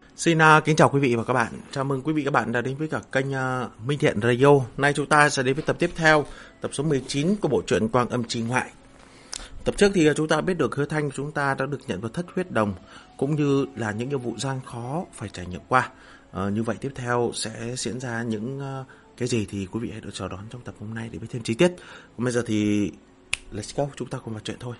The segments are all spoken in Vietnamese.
Kính chào quý vị và các bạn. Chào mừng quý vị và các bạn đã đến với cả kênh Minh Thiện Radio. Nay chúng ta sẽ đến với tập tiếp theo, tập số 19 của bộ truyện Quang Âm Chi Ngoại. Tập trước thì chúng ta biết được Hứa Thanh chúng ta đã được nhận vào thất huyết đồng, cũng như là những nhiệm vụ gian khó phải trải nghiệm qua. Như vậy tiếp theo sẽ diễn ra những cái gì thì quý vị hãy được chờ đón trong tập hôm nay để biết thêm chi tiết. Còn bây giờ thì let's go, chúng ta cùng vào chuyện thôi.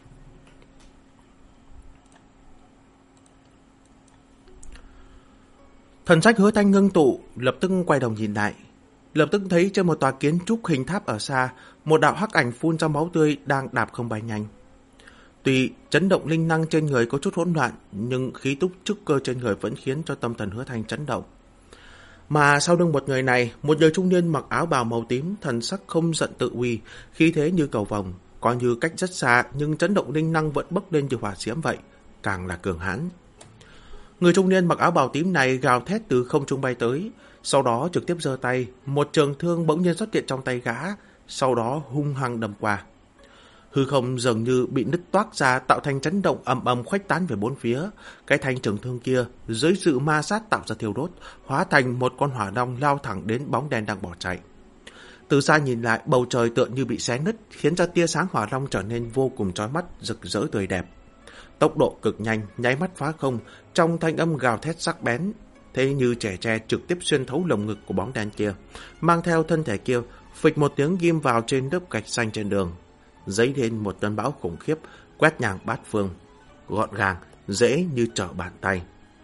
Thần sách Hứa Thanh ngưng tụ, lập tức quay đầu nhìn lại. Lập tức thấy trên một tòa kiến trúc hình tháp ở xa, một đạo hắc ảnh phun ra máu tươi đang đạp không bay nhanh. Tuy chấn động linh năng trên người có chút hỗn loạn, nhưng khí túc trúc cơ trên người vẫn khiến cho tâm thần Hứa Thanh chấn động. Mà sau lưng một người này, một người trung niên mặc áo bào màu tím, thần sắc không giận tự uy, khí thế như cầu vồng, coi như cách rất xa nhưng chấn động linh năng vẫn bốc lên như hỏa diễm vậy, càng là cường hãn. Người trung niên mặc áo bào tím này gào thét từ không trung bay tới, sau đó trực tiếp giơ tay, một trường thương bỗng nhiên xuất hiện trong tay gã, sau đó hung hăng đâm qua. Hư không dường như bị nứt toác ra, tạo thành chấn động ầm ầm khuếch tán về bốn phía. Cái thanh trường thương kia dưới sự ma sát tạo ra thiêu đốt, hóa thành một con hỏa long lao thẳng đến bóng đen đang bỏ chạy. Từ xa nhìn lại, bầu trời tựa như bị xé nứt, khiến cho tia sáng hỏa long trở nên vô cùng chói mắt, rực rỡ tươi đẹp. Tốc độ cực nhanh, nháy mắt phá không, trong thanh âm gào thét sắc bén, thế như trẻ tre trực tiếp xuyên thấu lồng ngực của bóng đen kia, mang theo thân thể kia, phịch một tiếng ghim vào trên lớp gạch xanh trên đường, dấy lên một cơn bão khủng khiếp, quét ngang bát phương, gọn gàng, dễ như trở bàn tay.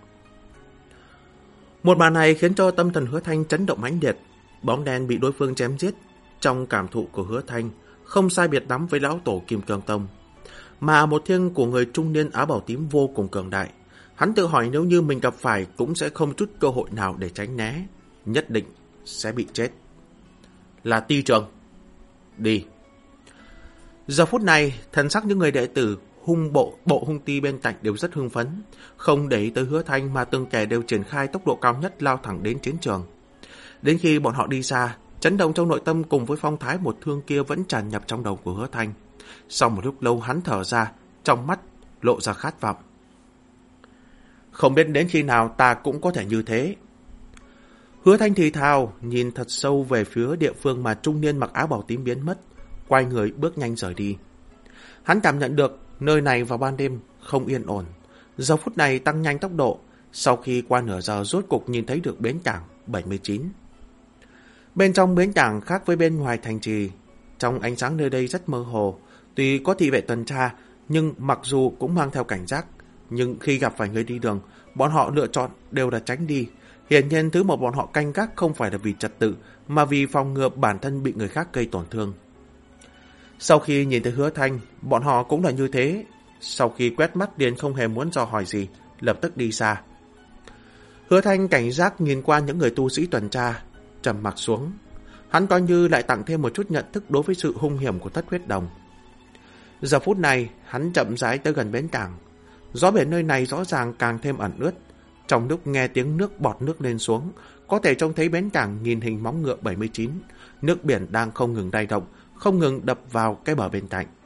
Một màn này khiến cho tâm thần Hứa Thanh chấn động mãnh liệt, bóng đen bị đối phương chém giết, trong cảm thụ của Hứa Thanh không sai biệt lắm với lão tổ Kim Cương Tông. Mà một thiên của người trung niên áo bào tím vô cùng cường đại. Hắn tự hỏi nếu như mình gặp phải cũng sẽ không chút cơ hội nào để tránh né. Nhất định sẽ bị chết. Là Ti Trường. Đi. Giờ phút này, thần sắc những người đệ tử bộ hung ti bên cạnh đều rất hưng phấn. Không để ý tới Hứa Thanh mà từng kẻ đều triển khai tốc độ cao nhất lao thẳng đến chiến trường. Đến khi bọn họ đi xa, chấn động trong nội tâm cùng với phong thái một thương kia vẫn tràn nhập trong đầu của Hứa Thanh. Sau một lúc lâu hắn thở ra, trong mắt lộ ra khát vọng. Không biết đến khi nào ta cũng có thể như thế. Hứa Thanh thì thào, nhìn thật sâu về phía địa phương mà trung niên mặc áo bào tím biến mất, quay người bước nhanh rời đi. Hắn cảm nhận được nơi này vào ban đêm không yên ổn. Giờ phút này tăng nhanh tốc độ, sau khi qua nửa giờ rốt cục nhìn thấy được bến cảng 79. Bên trong bến cảng khác với bên ngoài thành trì, trong ánh sáng nơi đây rất mơ hồ. Tuy có thị vệ tuần tra, nhưng mặc dù cũng mang theo cảnh giác, nhưng khi gặp phải người đi đường, bọn họ lựa chọn đều là tránh đi. Hiển nhiên thứ mà bọn họ canh gác không phải là vì trật tự, mà vì phòng ngừa bản thân bị người khác gây tổn thương. Sau khi nhìn thấy Hứa Thanh, bọn họ cũng là như thế. Sau khi quét mắt liền không hề muốn dò hỏi gì, lập tức đi xa. Hứa Thanh cảnh giác nhìn qua những người tu sĩ tuần tra, trầm mặc xuống. Hắn coi như lại tặng thêm một chút nhận thức đối với sự hung hiểm của thất huyết đồng. Giờ phút này, hắn chậm rãi tới gần bến cảng. Gió biển nơi này rõ ràng càng thêm ẩn ướt. Trong lúc nghe tiếng nước bọt nước lên xuống, có thể trông thấy bến cảng nhìn hình móng ngựa 79. Nước biển đang không ngừng lay động, không ngừng đập vào cái bờ bên cạnh.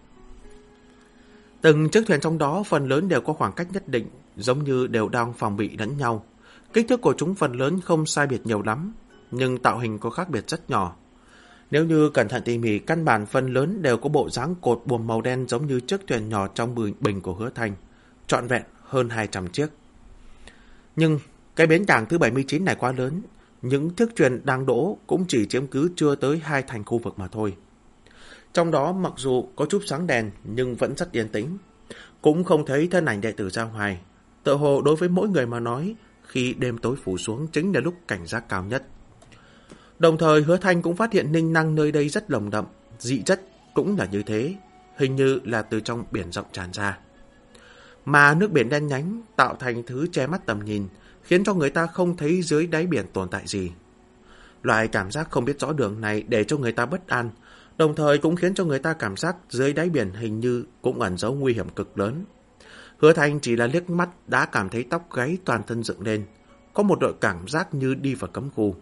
Từng chiếc thuyền trong đó phần lớn đều có khoảng cách nhất định, giống như đều đang phòng bị lẫn nhau. Kích thước của chúng phần lớn không sai biệt nhiều lắm, nhưng tạo hình có khác biệt rất nhỏ. Nếu như cẩn thận tỉ mỉ, căn bản phần lớn đều có bộ dáng cột buồm màu đen giống như chiếc thuyền nhỏ trong bình của Hứa Thanh, trọn vẹn hơn 200 chiếc. Nhưng cái bến cảng thứ 79 này quá lớn, những chiếc thuyền đang đỗ cũng chỉ chiếm cứ chưa tới 2 thành khu vực mà thôi. Trong đó mặc dù có chút sáng đèn nhưng vẫn rất yên tĩnh, cũng không thấy thân ảnh đệ tử ra ngoài. Tựa hồ đối với mỗi người mà nói, khi đêm tối phủ xuống chính là lúc cảnh giác cao nhất. Đồng thời Hứa Thanh cũng phát hiện ninh năng nơi đây rất nồng đậm, dị chất cũng là như thế, hình như là từ trong biển rộng tràn ra. Mà nước biển đen nhánh tạo thành thứ che mắt tầm nhìn, khiến cho người ta không thấy dưới đáy biển tồn tại gì. Loại cảm giác không biết rõ đường này để cho người ta bất an, đồng thời cũng khiến cho người ta cảm giác dưới đáy biển hình như cũng ẩn giấu nguy hiểm cực lớn. Hứa Thanh chỉ là liếc mắt đã cảm thấy tóc gáy toàn thân dựng lên, có một loại cảm giác như đi vào cấm khu.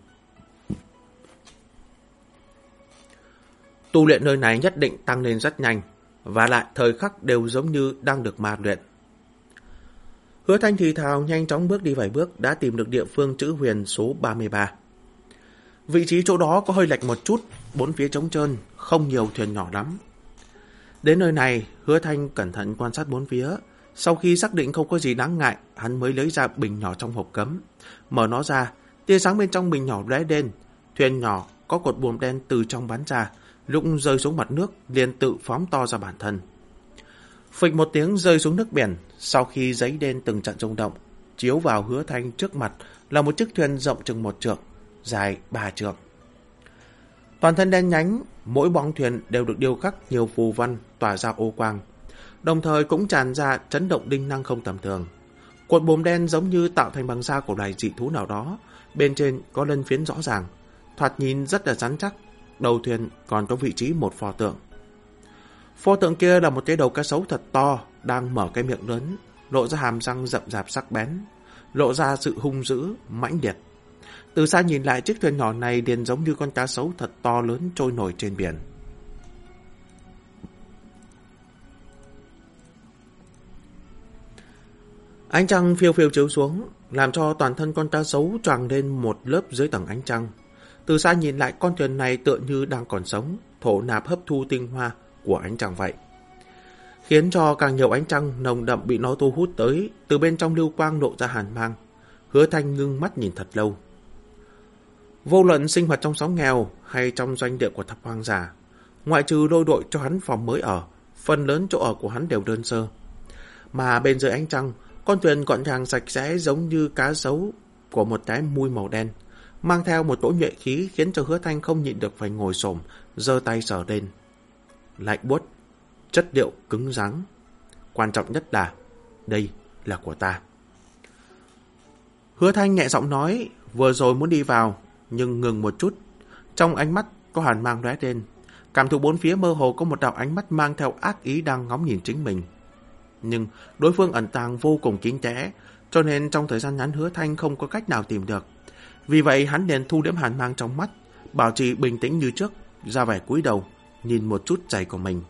Tu luyện nơi này nhất định tăng lên rất nhanh, và lại thời khắc đều giống như đang được ma luyện. Hứa Thanh thì thào nhanh chóng bước đi vài bước đã tìm được địa phương chữ huyền số 33. Vị trí chỗ đó có hơi lệch một chút, bốn phía trống trơn, không nhiều thuyền nhỏ lắm. Đến nơi này, Hứa Thanh cẩn thận quan sát bốn phía. Sau khi xác định không có gì đáng ngại, hắn mới lấy ra bình nhỏ trong hộp cấm. Mở nó ra, tia sáng bên trong bình nhỏ lóe lên. Thuyền nhỏ có cột buồm đen từ trong bắn ra, lúc rơi xuống mặt nước liền tự phóng to ra bản thân. Phịch một tiếng rơi xuống nước biển, sau khi giấy đen từng trận rung động, chiếu vào Hứa Thanh trước mặt là một chiếc thuyền rộng chừng 1 trượng, dài 3 trượng. Toàn thân đen nhánh, mỗi bong thuyền đều được điêu khắc nhiều phù văn tỏa ra ô quang, đồng thời cũng tràn ra chấn động đinh năng không tầm thường. Cột buồm đen giống như tạo thành bằng da của loài dị thú nào đó, bên trên có lân phiến rõ ràng, thoạt nhìn rất là rắn chắc. Đầu thuyền còn có vị trí một pho tượng. Pho tượng kia là một cái đầu cá sấu thật to, đang mở cái miệng lớn, lộ ra hàm răng rậm rạp sắc bén, lộ ra sự hung dữ, mãnh liệt. Từ xa nhìn lại, chiếc thuyền nhỏ này liền giống như con cá sấu thật to lớn trôi nổi trên biển. Ánh trăng phiêu phiêu chiếu xuống, làm cho toàn thân con cá sấu choàng lên một lớp dưới tầng ánh trăng. Từ xa nhìn lại, con thuyền này tựa như đang còn sống, thổ nạp hấp thu tinh hoa của ánh trăng vậy. Khiến cho càng nhiều ánh trăng nồng đậm bị nó thu hút tới, từ bên trong lưu quang lộ ra hàn mang. Hứa Thanh ngưng mắt nhìn thật lâu. Vô luận sinh hoạt trong xóm nghèo hay trong doanh địa của thập hoang giả, ngoại trừ đôi đội cho hắn phòng mới ở, phần lớn chỗ ở của hắn đều đơn sơ. Mà bên dưới ánh trăng, con thuyền gọn gàng sạch sẽ giống như cá sấu của một cái mui màu đen, mang theo một cỗ nhuệ khí khiến cho Hứa Thanh không nhịn được phải ngồi xổm, giơ tay sờ lên. Lạnh buốt, chất liệu cứng rắn. Quan trọng nhất là, đây là của ta. Hứa Thanh nhẹ giọng nói, vừa rồi muốn đi vào, nhưng ngừng một chút. Trong ánh mắt có hàn mang lóe lên, cảm thụ bốn phía mơ hồ có một đạo ánh mắt mang theo ác ý đang ngóng nhìn chính mình. Nhưng đối phương ẩn tàng vô cùng kín kẽ, cho nên trong thời gian ngắn Hứa Thanh không có cách nào tìm được. Vì vậy hắn liền thu liễm hàn mang trong mắt, bảo trì bình tĩnh như trước, ra vẻ cúi đầu, nhìn một chút giày của mình.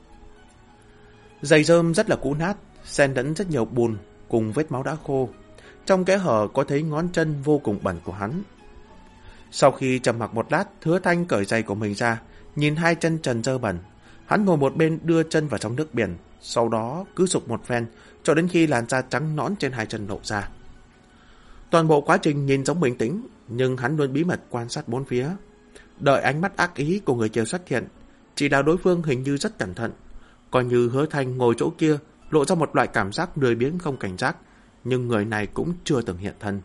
Giày rơm rất là cũ nát, xen lẫn rất nhiều bùn cùng vết máu đã khô. Trong kẽ hở có thấy ngón chân vô cùng bẩn của hắn. Sau khi trầm mặc một lát, Hứa Thanh cởi giày của mình ra, nhìn hai chân trần dơ bẩn. Hắn ngồi một bên đưa chân vào trong nước biển, sau đó cứ sục một phen cho đến khi làn da trắng nõn trên hai chân lộ ra. Toàn bộ quá trình nhìn giống bình tĩnh, nhưng hắn luôn bí mật quan sát bốn phía. Đợi ánh mắt ác ý của người kia xuất hiện, chỉ đạo đối phương hình như rất cẩn thận. Coi như Hứa Thanh ngồi chỗ kia lộ ra một loại cảm giác lười biếng không cảnh giác, nhưng người này cũng chưa từng hiện thân.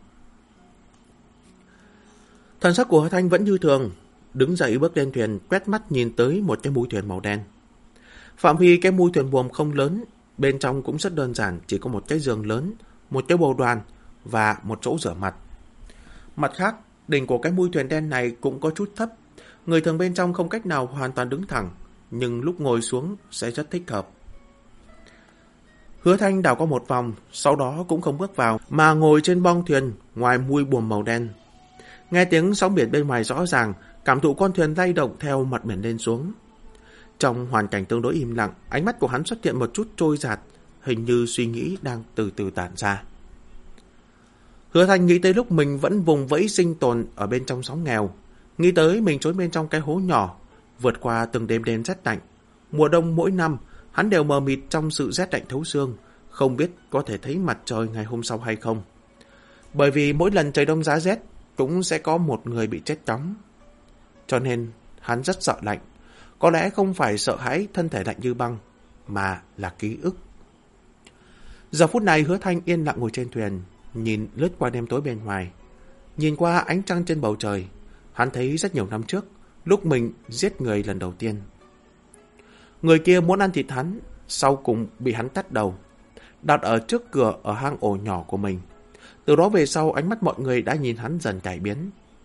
Thần sắc của Hứa Thanh vẫn như thường, đứng dậy bước lên thuyền, quét mắt nhìn tới một cái mui thuyền màu đen. Phạm vi cái mui thuyền buồm không lớn, bên trong cũng rất đơn giản, chỉ có một cái giường lớn, một cái bồ đoàn và một chỗ rửa mặt. Mặt khác, đỉnh của cái mui thuyền đen này cũng có chút thấp, người thường bên trong không cách nào hoàn toàn đứng thẳng, nhưng lúc ngồi xuống sẽ rất thích hợp. Hứa Thanh đảo qua một vòng, sau đó cũng không bước vào, mà ngồi trên bong thuyền ngoài mui buồm màu đen. Nghe tiếng sóng biển bên ngoài rõ ràng, cảm thụ con thuyền lay động theo mặt biển lên xuống. Trong hoàn cảnh tương đối im lặng, ánh mắt của hắn xuất hiện một chút trôi dạt, hình như suy nghĩ đang từ từ tản ra. Hứa Thanh nghĩ tới lúc mình vẫn vùng vẫy sinh tồn ở bên trong sóng nghèo, nghĩ tới mình trốn bên trong cái hố nhỏ, vượt qua từng đêm đêm rét lạnh. Mùa đông mỗi năm, hắn đều mờ mịt trong sự rét lạnh thấu xương, không biết có thể thấy mặt trời ngày hôm sau hay không. Bởi vì mỗi lần trời đông giá rét, cũng sẽ có một người bị chết chóng. Cho nên, hắn rất sợ lạnh. Có lẽ không phải sợ hãi thân thể lạnh như băng, mà là ký ức. Giờ phút này Hứa Thanh yên lặng ngồi trên thuyền, nhìn lướt qua đêm tối bên ngoài. Nhìn qua ánh trăng trên bầu trời, hắn thấy rất nhiều năm trước, lúc mình giết người lần đầu tiên. Người kia muốn ăn thịt hắn, sau cùng bị hắn tát đầu, đặt ở trước cửa ở hang ổ nhỏ của mình. Từ đó về sau, ánh mắt mọi người đã nhìn hắn dần cải biến.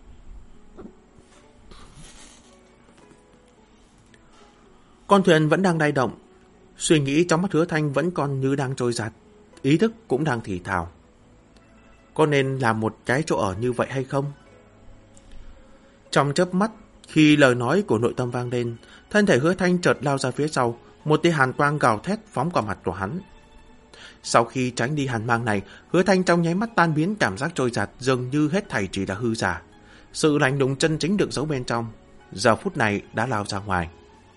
Con thuyền vẫn đang lay động, suy nghĩ trong mắt Hứa Thanh vẫn còn như đang trôi giạt, ý thức cũng đang thì thào. Có nên làm một cái chỗ ở như vậy hay không? Trong chớp mắt, khi lời nói của nội tâm vang lên, thân thể Hứa Thanh chợt lao ra phía sau, một tia hàn quang gào thét phóng qua mặt của hắn. Sau khi tránh đi hàn mang này, Hứa Thanh trong nháy mắt tan biến cảm giác trôi giạt, dường như hết thảy chỉ là hư giả. Sự lạnh lùng chân chính được giấu bên trong, giờ phút này đã lao ra ngoài.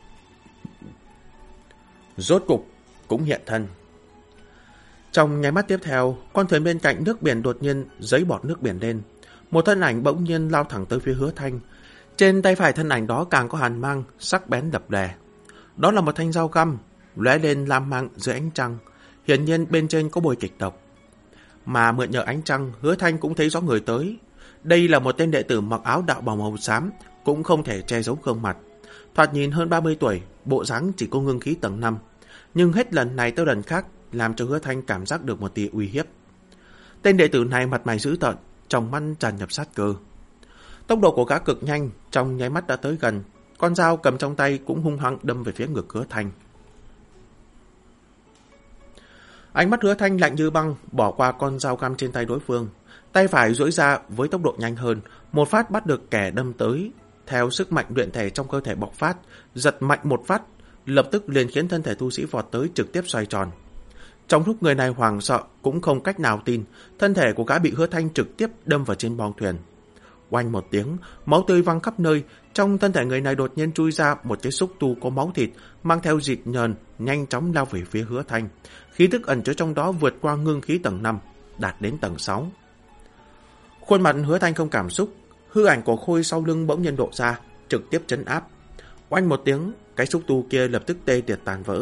Rốt cục cũng hiện thân. Trong nháy mắt tiếp theo, con thuyền bên cạnh nước biển đột nhiên giấy bọt nước biển lên. Một thân ảnh bỗng nhiên lao thẳng tới phía Hứa Thanh. Trên tay phải thân ảnh đó càng có hàn mang, sắc bén đập đè. Đó là một thanh dao găm, lóe lên lam mang dưới ánh trăng. Hiển nhiên bên trên có bôi kịch độc. Mà mượn nhờ ánh trăng, Hứa Thanh cũng thấy rõ người tới. Đây là một tên đệ tử mặc áo đạo bào màu xám, cũng không thể che giấu gương mặt. Thoạt nhìn hơn 30 tuổi, bộ dáng chỉ có ngưng khí tầng 5. Nhưng hết lần này tới lần khác, làm cho Hứa Thanh cảm giác được một tia uy hiếp. Tên đệ tử này mặt mày dữ tợn, trong mắt tràn ngập sát cơ. Tốc độ của gã cực nhanh, trong nháy mắt đã tới gần. Con dao cầm trong tay cũng hung hăng đâm về phía ngực Hứa Thanh. Ánh mắt Hứa Thanh lạnh như băng, bỏ qua con dao găm trên tay đối phương. Tay phải duỗi ra với tốc độ nhanh hơn, một phát bắt được kẻ đâm tới. Theo sức mạnh luyện thể trong cơ thể bộc phát, giật mạnh một phát, lập tức liền khiến thân thể tu sĩ vọt tới trực tiếp xoay tròn. Trong lúc người này hoảng sợ cũng không cách nào tin, thân thể của gã bị Hứa Thanh trực tiếp đâm vào trên bong thuyền. Oanh một tiếng, máu tươi văng khắp nơi, trong thân thể người này đột nhiên chui ra một cái xúc tu có máu thịt, mang theo dịt nhờn, nhanh chóng lao về phía Hứa Thanh. Khí tức ẩn chứa trong đó vượt qua ngưng khí tầng 5, đạt đến tầng 6. Khuôn mặt Hứa Thanh không cảm xúc, hư ảnh của Khôi sau lưng bỗng nhiên độ ra, trực tiếp trấn áp. Oanh một tiếng, cái xúc tu kia lập tức tê liệt tàn vỡ.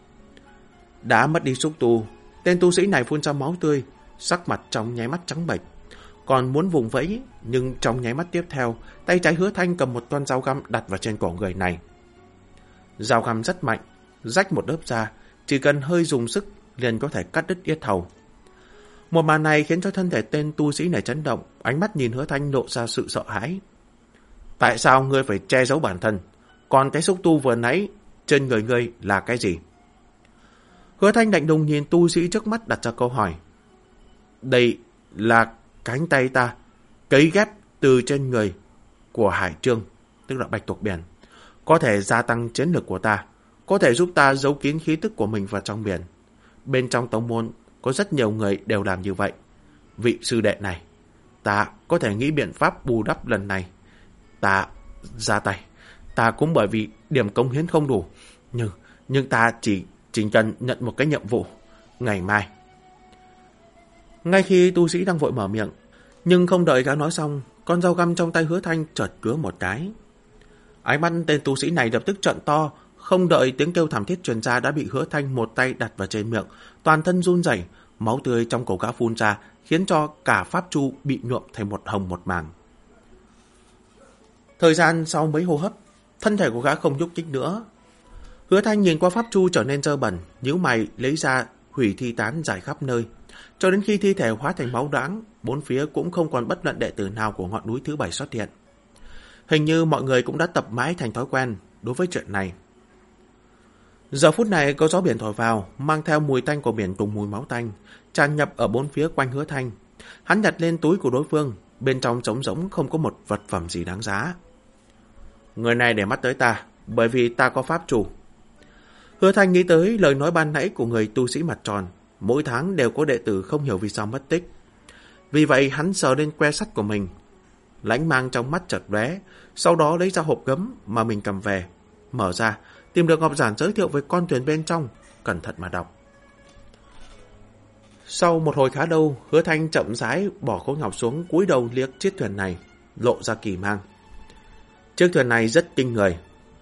Đã mất đi xúc tu, tên tu sĩ này phun ra máu tươi, sắc mặt trong nháy mắt trắng bệch. Còn muốn vùng vẫy, nhưng trong nháy mắt tiếp theo, tay trái Hứa Thanh cầm một con dao găm đặt vào trên cổ người này. Dao găm rất mạnh, rách một lớp da, chỉ cần hơi dùng sức liền có thể cắt đứt yết hầu. Một màn này khiến cho thân thể tên tu sĩ này chấn động, ánh mắt nhìn Hứa Thanh lộ ra sự sợ hãi. Tại sao ngươi phải che giấu bản thân? Còn cái xúc tu vừa nãy trên người ngươi là cái gì? Hứa Thanh lạnh lùng nhìn tu sĩ trước mắt đặt ra câu hỏi. Đây là cánh tay ta, cấy ghép từ trên người của Hải Trương, tức là Bạch Tuộc Biển. Có thể gia tăng chiến lực của ta, có thể giúp ta giấu kín khí tức của mình vào trong biển. Bên trong tông môn có rất nhiều người đều làm như vậy. Vị sư đệ này, ta có thể nghĩ biện pháp bù đắp lần này. Ta ra tay, ta cũng bởi vì điểm cống hiến không đủ. Nhưng ta chỉ cần nhận một cái nhiệm vụ. Ngày mai. Ngay khi tu sĩ đang vội mở miệng, nhưng không đợi gã nói xong, con dao găm trong tay Hứa Thanh chợt cứa một cái. Ánh mắt tên tu sĩ này lập tức trợn to, không đợi tiếng kêu thảm thiết truyền ra đã bị Hứa Thanh một tay đặt vào trên miệng, toàn thân run rẩy, máu tươi trong cổ gã phun ra, khiến cho cả pháp chu bị nhuộm thành một hồng một màng. Thời gian sau mấy hô hấp, thân thể của gã không nhúc nhích nữa. Hứa Thanh nhìn qua pháp chu trở nên dơ bẩn, nhíu mày lấy ra hủy thi tán rải khắp nơi, cho đến khi thi thể hóa thành máu loãng, bốn phía cũng không còn bất luận đệ tử nào của ngọn núi thứ 7 xuất hiện. Hình như mọi người cũng đã tập mãi thành thói quen đối với chuyện này. Giờ phút này có gió biển thổi vào, mang theo mùi tanh của biển cùng mùi máu tanh, tràn nhập ở bốn phía quanh Hứa Thanh. Hắn nhặt lên túi của đối phương, bên trong trống rỗng không có một vật phẩm gì đáng giá. Người này để mắt tới ta, bởi vì ta có pháp chủ. Hứa Thanh nghĩ tới lời nói ban nãy của người tu sĩ mặt tròn, mỗi tháng đều có đệ tử không hiểu vì sao mất tích. Vì vậy hắn sờ lên que sắt của mình, lãnh mang trong mắt chợt lóe, sau đó lấy ra hộp gấm mà mình cầm về, mở ra, tìm được ngọc giản giới thiệu với con thuyền bên trong, cẩn thận mà đọc. Sau một hồi khá lâu, Hứa Thanh chậm rãi bỏ khối ngọc xuống, cúi đầu liếc chiếc thuyền này, lộ ra kỳ mang. Chiếc thuyền này rất kinh người.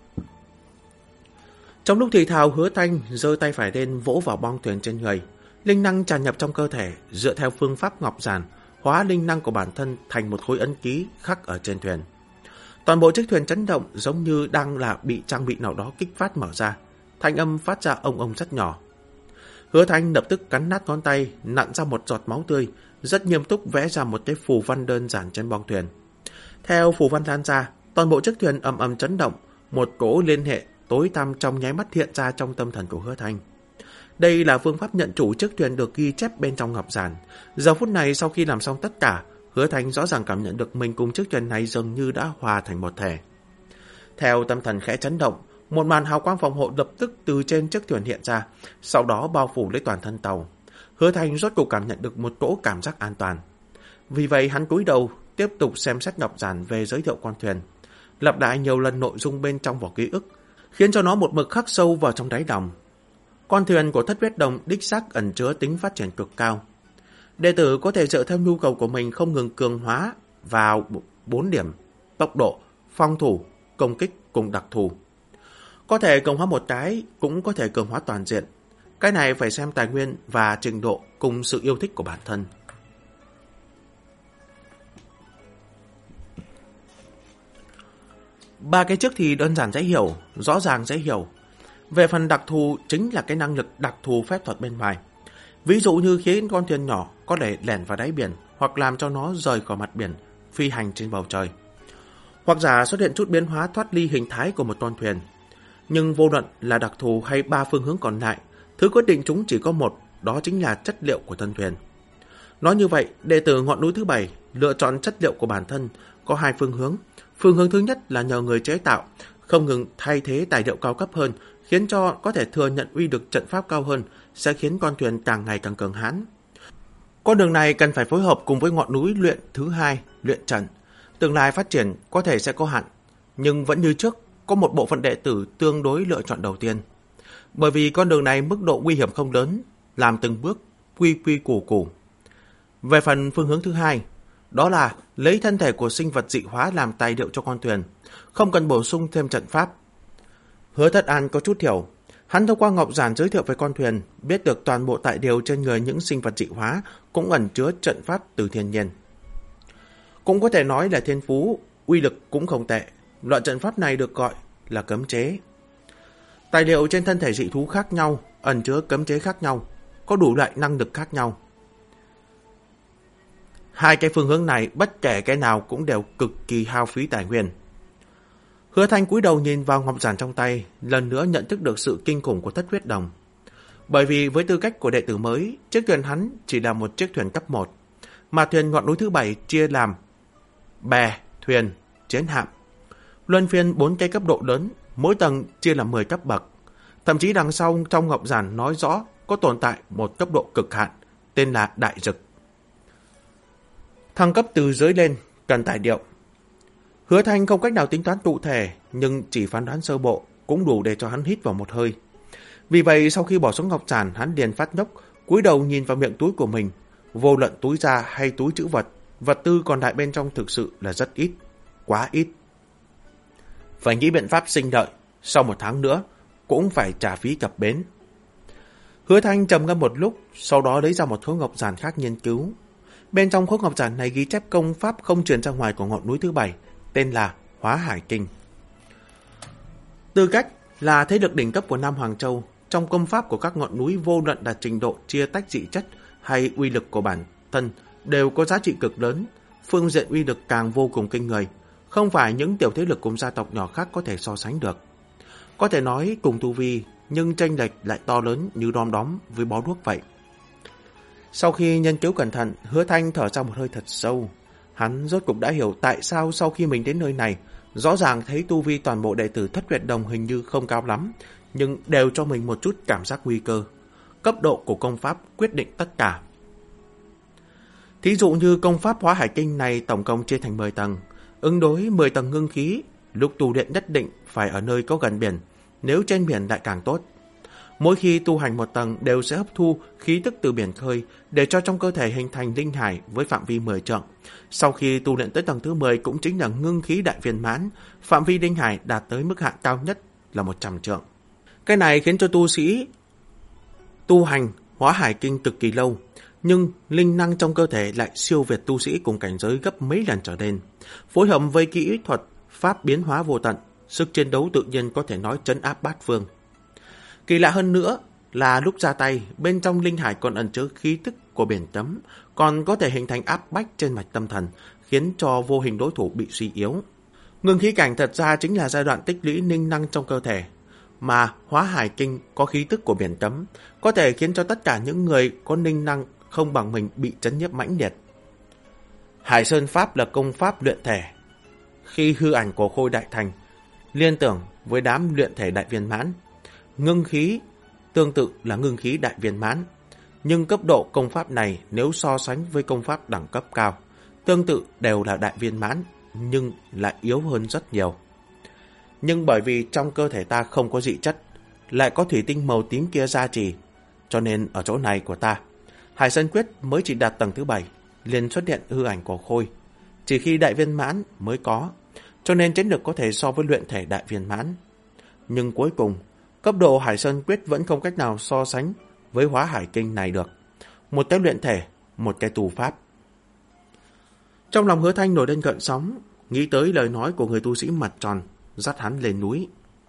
Trong lúc thì thào, Hứa Thanh giơ tay phải lên vỗ vào bong thuyền trên người, linh năng tràn nhập trong cơ thể, dựa theo phương pháp ngọc giản, hóa linh năng của bản thân thành một khối ấn ký khắc ở trên thuyền. Toàn bộ chiếc thuyền chấn động giống như đang là bị trang bị nào đó kích phát mở ra, thanh âm phát ra ông ông rất nhỏ. Hứa Thanh lập tức cắn nát ngón tay, nặn ra một giọt máu tươi, rất nghiêm túc vẽ ra một cái phù văn đơn giản trên bong thuyền. Theo phù văn lan ra, toàn bộ chiếc thuyền ầm ầm chấn động, một cỗ liên hệ tối tăm trong nháy mắt hiện ra trong tâm thần của Hứa Thanh. Đây là phương pháp nhận chủ chiếc thuyền được ghi chép bên trong ngọc giản. Giờ phút này sau khi làm xong tất cả, Hứa Thanh rõ ràng cảm nhận được mình cùng chiếc thuyền này dường như đã hòa thành một thể. Theo tâm thần khẽ chấn động, một màn hào quang phòng hộ lập tức từ trên chiếc thuyền hiện ra, sau đó bao phủ lấy toàn thân tàu. Hứa Thanh rốt cuộc cảm nhận được một cỗ cảm giác an toàn. Vì vậy hắn cúi đầu tiếp tục xem xét ngọc giản về giới thiệu con thuyền, lặp lại nhiều lần nội dung bên trong vào ký ức, khiến cho nó một mực khắc sâu vào trong đáy lòng. Con thuyền của Thất Huyết Đồng đích xác ẩn chứa tính phát triển cực cao. Đệ tử có thể dựa theo nhu cầu của mình không ngừng cường hóa vào 4 điểm: tốc độ, phòng thủ, công kích cùng đặc thù. Có thể cường hóa một cái, cũng có thể cường hóa toàn diện. Cái này phải xem tài nguyên và trình độ cùng sự yêu thích của bản thân. Ba cái trước thì đơn giản dễ hiểu, rõ ràng dễ hiểu. Về phần đặc thù chính là cái năng lực đặc thù phép thuật bên ngoài. Ví dụ như khiến con thuyền nhỏ có thể lẻn vào đáy biển, hoặc làm cho nó rời khỏi mặt biển, phi hành trên bầu trời. Hoặc giả xuất hiện chút biến hóa thoát ly hình thái của một con thuyền. Nhưng vô luận là đặc thù hay 3 phương hướng còn lại, thứ quyết định chúng chỉ có một, đó chính là chất liệu của thân thuyền. Nói như vậy, đệ tử ngọn núi thứ 7 lựa chọn chất liệu của bản thân có 2 phương hướng. Phương hướng thứ nhất là nhờ người chế tạo, không ngừng thay thế tài liệu cao cấp hơn, khiến cho có thể thừa nhận uy lực trận pháp cao hơn, sẽ khiến con thuyền càng ngày càng cường hãn. Con đường này cần phải phối hợp cùng với ngọn núi luyện thứ 2, luyện trận. Tương lai phát triển có thể sẽ có hạn, nhưng vẫn như trước, có một bộ phận đệ tử tương đối lựa chọn đầu tiên. Bởi vì con đường này mức độ nguy hiểm không lớn, làm từng bước quy quy củ củ. Về phần phương hướng thứ 2, đó là lấy thân thể của sinh vật dị hóa làm tài liệu cho con thuyền, không cần bổ sung thêm trận pháp. Hứa Thất An có chút hiểu, hắn thông qua ngọc giản giới thiệu về con thuyền, biết được toàn bộ tài liệu trên người những sinh vật dị hóa cũng ẩn chứa trận pháp từ thiên nhiên. Cũng có thể nói là thiên phú, uy lực cũng không tệ. Loại trận pháp này được gọi là cấm chế. Tài liệu trên thân thể dị thú khác nhau, ẩn chứa cấm chế khác nhau, có đủ loại năng lực khác nhau. 2 cái phương hướng này bất kể cái nào cũng đều cực kỳ hao phí tài nguyên. Hứa Thanh cúi đầu nhìn vào ngọc giản trong tay, lần nữa nhận thức được sự kinh khủng của Thất Huyết Đồng. Bởi vì với tư cách của đệ tử mới, chiếc thuyền hắn chỉ là một chiếc thuyền cấp 1, mà thuyền ngọn núi thứ 7 chia làm bè, thuyền, chiến hạm. Luân phiên 4 cái cấp độ lớn, mỗi tầng chia làm 10 cấp bậc. Thậm chí đằng sau trong ngọc giản nói rõ có tồn tại một cấp độ cực hạn, tên là Đại Dực. Thăng cấp từ dưới lên, cần tài liệu. Hứa Thanh không cách nào tính toán cụ thể, nhưng chỉ phán đoán sơ bộ cũng đủ để cho hắn hít vào một hơi. Vì vậy sau khi bỏ xuống ngọc giản, hắn liền phát ngốc, cúi đầu nhìn vào miệng túi của mình. Vô luận túi da hay túi trữ vật, vật tư còn lại bên trong thực sự là rất ít, quá ít. Phải nghĩ biện pháp sinh đợi, sau 1 tháng nữa cũng phải trả phí cập bến. Hứa Thanh trầm ngâm một lúc, sau đó lấy ra một khối ngọc giản khác nghiên cứu. Bên trong khối ngọc giản này ghi chép công pháp không truyền ra ngoài của ngọn núi thứ 7, tên là Hóa Hải Kinh. Tư cách là thế lực đỉnh cấp của Nam Hoàng Châu, trong công pháp của các ngọn núi vô luận là trình độ chia tách dị chất hay uy lực của bản thân đều có giá trị cực lớn, phương diện uy lực càng vô cùng kinh người, không phải những tiểu thế lực cùng gia tộc nhỏ khác có thể so sánh được. Có thể nói cùng tu vi, nhưng chênh lệch lại to lớn như đom đóm với bó đuốc vậy. Sau khi nghiên cứu cẩn thận, Hứa Thanh thở ra một hơi thật sâu. Hắn rốt cục đã hiểu tại sao sau khi mình đến nơi này, rõ ràng thấy tu vi toàn bộ đệ tử Thất Huyết Đồng hình như không cao lắm, nhưng đều cho mình một chút cảm giác nguy cơ. Cấp độ của công pháp quyết định tất cả. Thí dụ như công pháp Hóa Hải Kinh này tổng cộng chia thành 10 tầng, ứng đối 10 tầng ngưng khí, lúc tu luyện nhất định phải ở nơi có gần biển, nếu trên biển lại càng tốt. Mỗi khi tu hành một tầng đều sẽ hấp thu khí tức từ biển khơi để cho trong cơ thể hình thành linh hải với phạm vi 10 trượng. Sau khi tu luyện tới tầng thứ 10 cũng chính là ngưng khí đại viên mãn, phạm vi linh hải đạt tới mức hạn cao nhất là 100 trượng. Cái này khiến cho tu sĩ tu hành Hóa Hải Kinh cực kỳ lâu, nhưng linh năng trong cơ thể lại siêu việt tu sĩ cùng cảnh giới gấp mấy lần trở lên. Phối hợp với kỹ thuật pháp biến hóa vô tận, sức chiến đấu tự nhiên có thể nói trấn áp bát phương. Kỳ lạ hơn nữa là lúc ra tay, bên trong linh hải còn ẩn chứa khí tức của biển cấm, còn có thể hình thành áp bách trên mạch tâm thần, khiến cho vô hình đối thủ bị suy yếu. Ngưng khí cảnh thật ra chính là giai đoạn tích lũy linh năng trong cơ thể, mà Hóa Hải Kinh có khí tức của biển cấm, có thể khiến cho tất cả những người có linh năng không bằng mình bị chấn nhiếp mãnh liệt. Hải Sơn Pháp là công pháp luyện thể. Khi hư ảnh của Khôi đại thành, liên tưởng với đám luyện thể đại viên mãn. Ngưng khí tương tự là ngưng khí đại viên mãn. Nhưng cấp độ công pháp này nếu so sánh với công pháp đẳng cấp cao, tương tự đều là đại viên mãn, nhưng lại yếu hơn rất nhiều. Nhưng bởi vì trong cơ thể ta không có dị chất, lại có thủy tinh màu tím kia gia trì, cho nên ở chỗ này của ta, Hải Sơn Quyết mới chỉ đạt tầng thứ 7, liền xuất hiện hư ảnh của Khôi. Chỉ khi đại viên mãn mới có, cho nên chiến lược có thể so với luyện thể đại viên mãn. Nhưng cuối cùng, cấp độ Hải Sơn Quyết vẫn không cách nào so sánh với Hóa Hải Kinh này được. Một cái luyện thể, một cái tù pháp. Trong lòng Hứa Thanh nổi lên gợn sóng, nghĩ tới lời nói của người tu sĩ mặt tròn, dắt hắn lên núi.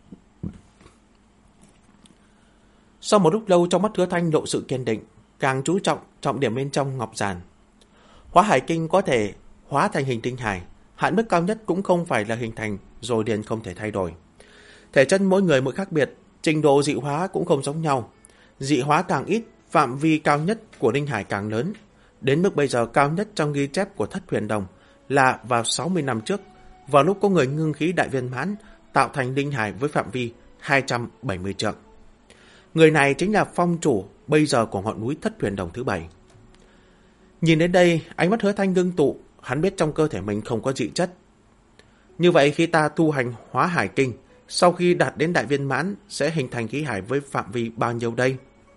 Sau một lúc lâu, trong mắt Hứa Thanh lộ sự kiên định, càng chú trọng trọng điểm bên trong ngọc giản. Hóa Hải Kinh có thể hóa thành hình tinh hải, hạn mức cao nhất cũng không phải là hình thành rồi liền không thể thay đổi. Thể chất mỗi người mỗi khác biệt, trình độ dị hóa cũng không giống nhau. Dị hóa càng ít, phạm vi cao nhất của linh hải càng lớn. Đến mức bây giờ cao nhất trong ghi chép của Thất Huyền Đồng là vào 60 năm trước, vào lúc có người ngưng khí đại viên mãn tạo thành linh hải với phạm vi 270 trượng. Người này chính là phong chủ bây giờ của ngọn núi Thất Huyền Đồng thứ 7. Nhìn đến đây, ánh mắt Hứa Thanh ngưng tụ, hắn biết trong cơ thể mình không có dị chất. Như vậy khi ta tu hành Hóa Hải Kinh, sau khi đạt đến đại viên mãn sẽ hình thành khí hải với phạm vi bao nhiêu đây?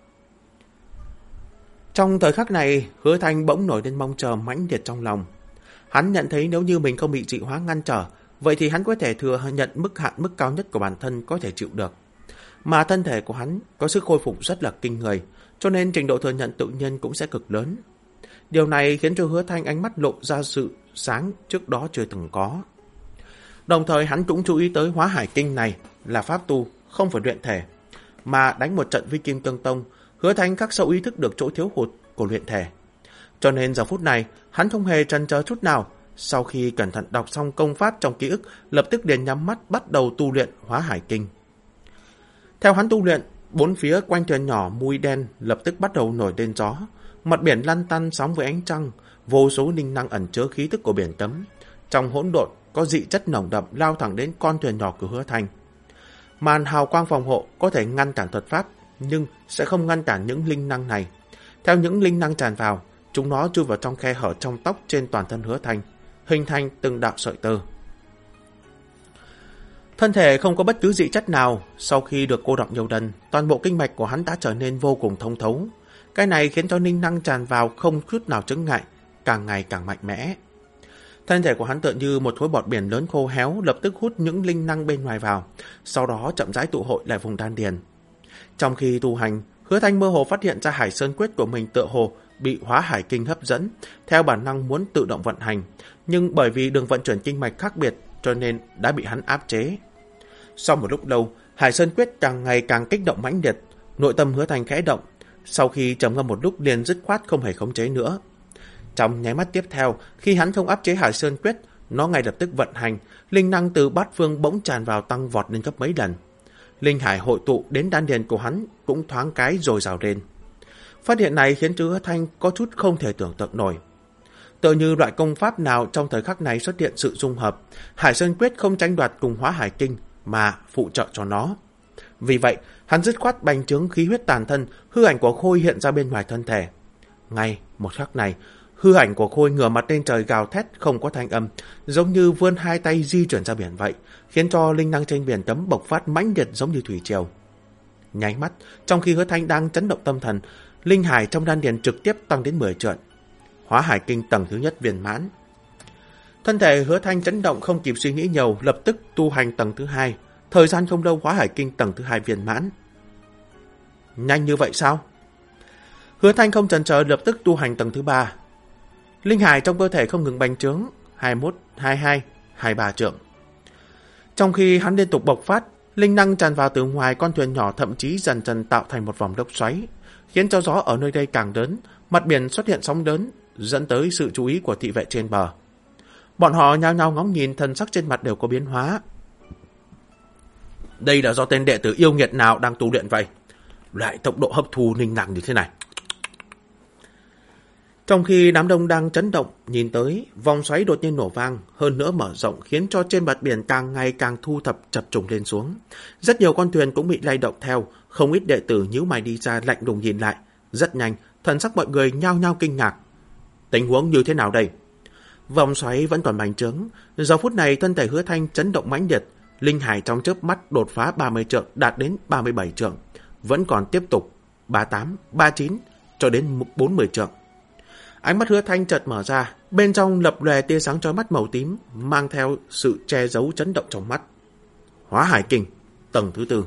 Trong thời khắc này, Hứa Thanh bỗng nổi lên mong chờ mãnh liệt trong lòng. Hắn nhận thấy nếu như mình không bị dị hóa ngăn trở, vậy thì hắn có thể thừa nhận mức cao nhất của bản thân có thể chịu được. Mà thân thể của hắn có sức khôi phục rất là kinh người, cho nên trình độ thừa nhận tự nhiên cũng sẽ cực lớn. Điều này khiến cho Hứa Thanh ánh mắt lộ ra sự sáng trước đó chưa từng có. Đồng thời hắn cũng chú ý tới Hóa Hải Kinh này là pháp tu, không phải luyện thể, mà đánh một trận với Kim Cương Tông, Hứa Thanh khắc sâu ý thức được chỗ thiếu hụt của luyện thể. Cho nên giờ phút này, hắn không hề chần chờ chút nào, sau khi cẩn thận đọc xong công pháp trong ký ức, lập tức liền nhắm mắt bắt đầu tu luyện Hóa Hải Kinh. Theo hắn tu luyện, bốn phía quanh thuyền nhỏ mùi đen lập tức bắt đầu nổi lên gió, mặt biển lăn tăn sóng với ánh trăng, vô số linh năng ẩn chứa khí tức của biển cấm. Trong hỗn độn có dị chất nồng đậm lao thẳng đến con thuyền nhỏ của Hứa Thanh. Màn hào quang phòng hộ có thể ngăn cản thuật pháp, nhưng sẽ không ngăn cản những linh năng này. Theo những linh năng tràn vào, chúng nó chui vào trong khe hở trong tóc trên toàn thân Hứa Thanh, hình thành từng đạo sợi tơ. Thân thể không có bất cứ dị chất nào, sau khi được cô đọng nhiều lần, toàn bộ kinh mạch của hắn đã trở nên vô cùng thông thấu. Cái này khiến cho linh năng tràn vào không chút nào chướng ngại, càng ngày càng mạnh mẽ. Thân thể của hắn tựa như một khối bọt biển lớn khô héo, lập tức hút những linh năng bên ngoài vào, sau đó chậm rãi tụ hội lại vùng đan điền. Trong khi tu hành, Hứa Thanh mơ hồ phát hiện ra Hải Sơn Quyết của mình tựa hồ bị Hóa Hải Kinh hấp dẫn, theo bản năng muốn tự động vận hành, nhưng bởi vì đường vận chuyển kinh mạch khác biệt, cho nên đã bị hắn áp chế. Sau một lúc lâu, Hải Sơn Quyết càng ngày càng kích động mãnh liệt, nội tâm Hứa Thanh khẽ động, sau khi trầm ngâm một lúc liền dứt khoát không hề khống chế nữa. Trong nháy mắt tiếp theo, khi hắn không áp chế Hải Sơn Quyết, nó ngay lập tức vận hành, linh năng từ bát phương bỗng tràn vào tăng vọt lên gấp mấy lần. Linh hải hội tụ đến đan điền của hắn cũng thoáng cái dồi dào lên. Phát hiện này khiến Hứa Thanh có chút không thể tưởng tượng nổi. Tựa như loại công pháp nào trong thời khắc này xuất hiện sự dung hợp, Hải Sơn Quyết không tranh đoạt cùng Hóa Hải Kinh mà phụ trợ cho nó. Vì vậy, hắn dứt khoát bành trướng khí huyết tàn thân, hư ảnh của Khôi hiện ra bên ngoài thân thể. Ngay một khắc này, hư ảnh của Khôi ngửa mặt lên trời gào thét không có thanh âm, giống như vươn hai tay di chuyển ra biển vậy, khiến cho linh năng trên biển cấm bộc phát mãnh liệt giống như thủy triều. Nháy mắt, trong khi Hứa Thanh đang chấn động tâm thần, linh hải trong đan điền trực tiếp tăng đến 10 trượng. Hóa Hải Kinh tầng thứ nhất viên mãn. Thân thể Hứa Thanh chấn động không kịp suy nghĩ nhiều, lập tức tu hành tầng thứ 2. Thời gian không lâu Hóa Hải Kinh tầng thứ 2 viên mãn. Nhanh như vậy sao? Hứa Thanh không chần chờ lập tức tu hành tầng thứ 3. Linh hải trong cơ thể không ngừng bành trướng, 21, 22, 23 trượng. Trong khi hắn liên tục bộc phát, linh năng tràn vào từ ngoài con thuyền nhỏ, thậm chí dần dần tạo thành một vòng lốc xoáy, khiến cho gió ở nơi đây càng lớn, mặt biển xuất hiện sóng lớn, dẫn tới sự chú ý của thị vệ trên bờ. Bọn họ nhao nhao ngóng nhìn, thần sắc trên mặt đều có biến hóa. Đây là do tên đệ tử yêu nghiệt nào đang tu luyện vậy? Lại tốc độ hấp thu linh năng như thế này. Trong khi đám đông đang chấn động, nhìn tới, vòng xoáy đột nhiên nổ vang, hơn nữa mở rộng khiến cho trên mặt biển càng ngày càng thu thập chập trùng lên xuống. Rất nhiều con thuyền cũng bị lay động theo, không ít đệ tử nhíu mày đi ra lạnh lùng nhìn lại. Rất nhanh, Thần sắc mọi người nhao nhao kinh ngạc. Tình huống như thế nào đây? Vòng xoáy vẫn còn bành trướng. Giờ phút này thân thể Hứa Thanh chấn động mãnh liệt. Linh hải trong chớp mắt đột phá 30 trượng đạt đến 37 trượng. Vẫn còn tiếp tục 38, 39 cho đến 40 trượng. Ánh mắt Hứa Thanh chợt mở ra. Bên trong lập lòe tia sáng chói mắt màu tím, mang theo sự che giấu chấn động trong mắt. Hóa Hải Kinh, tầng thứ 4.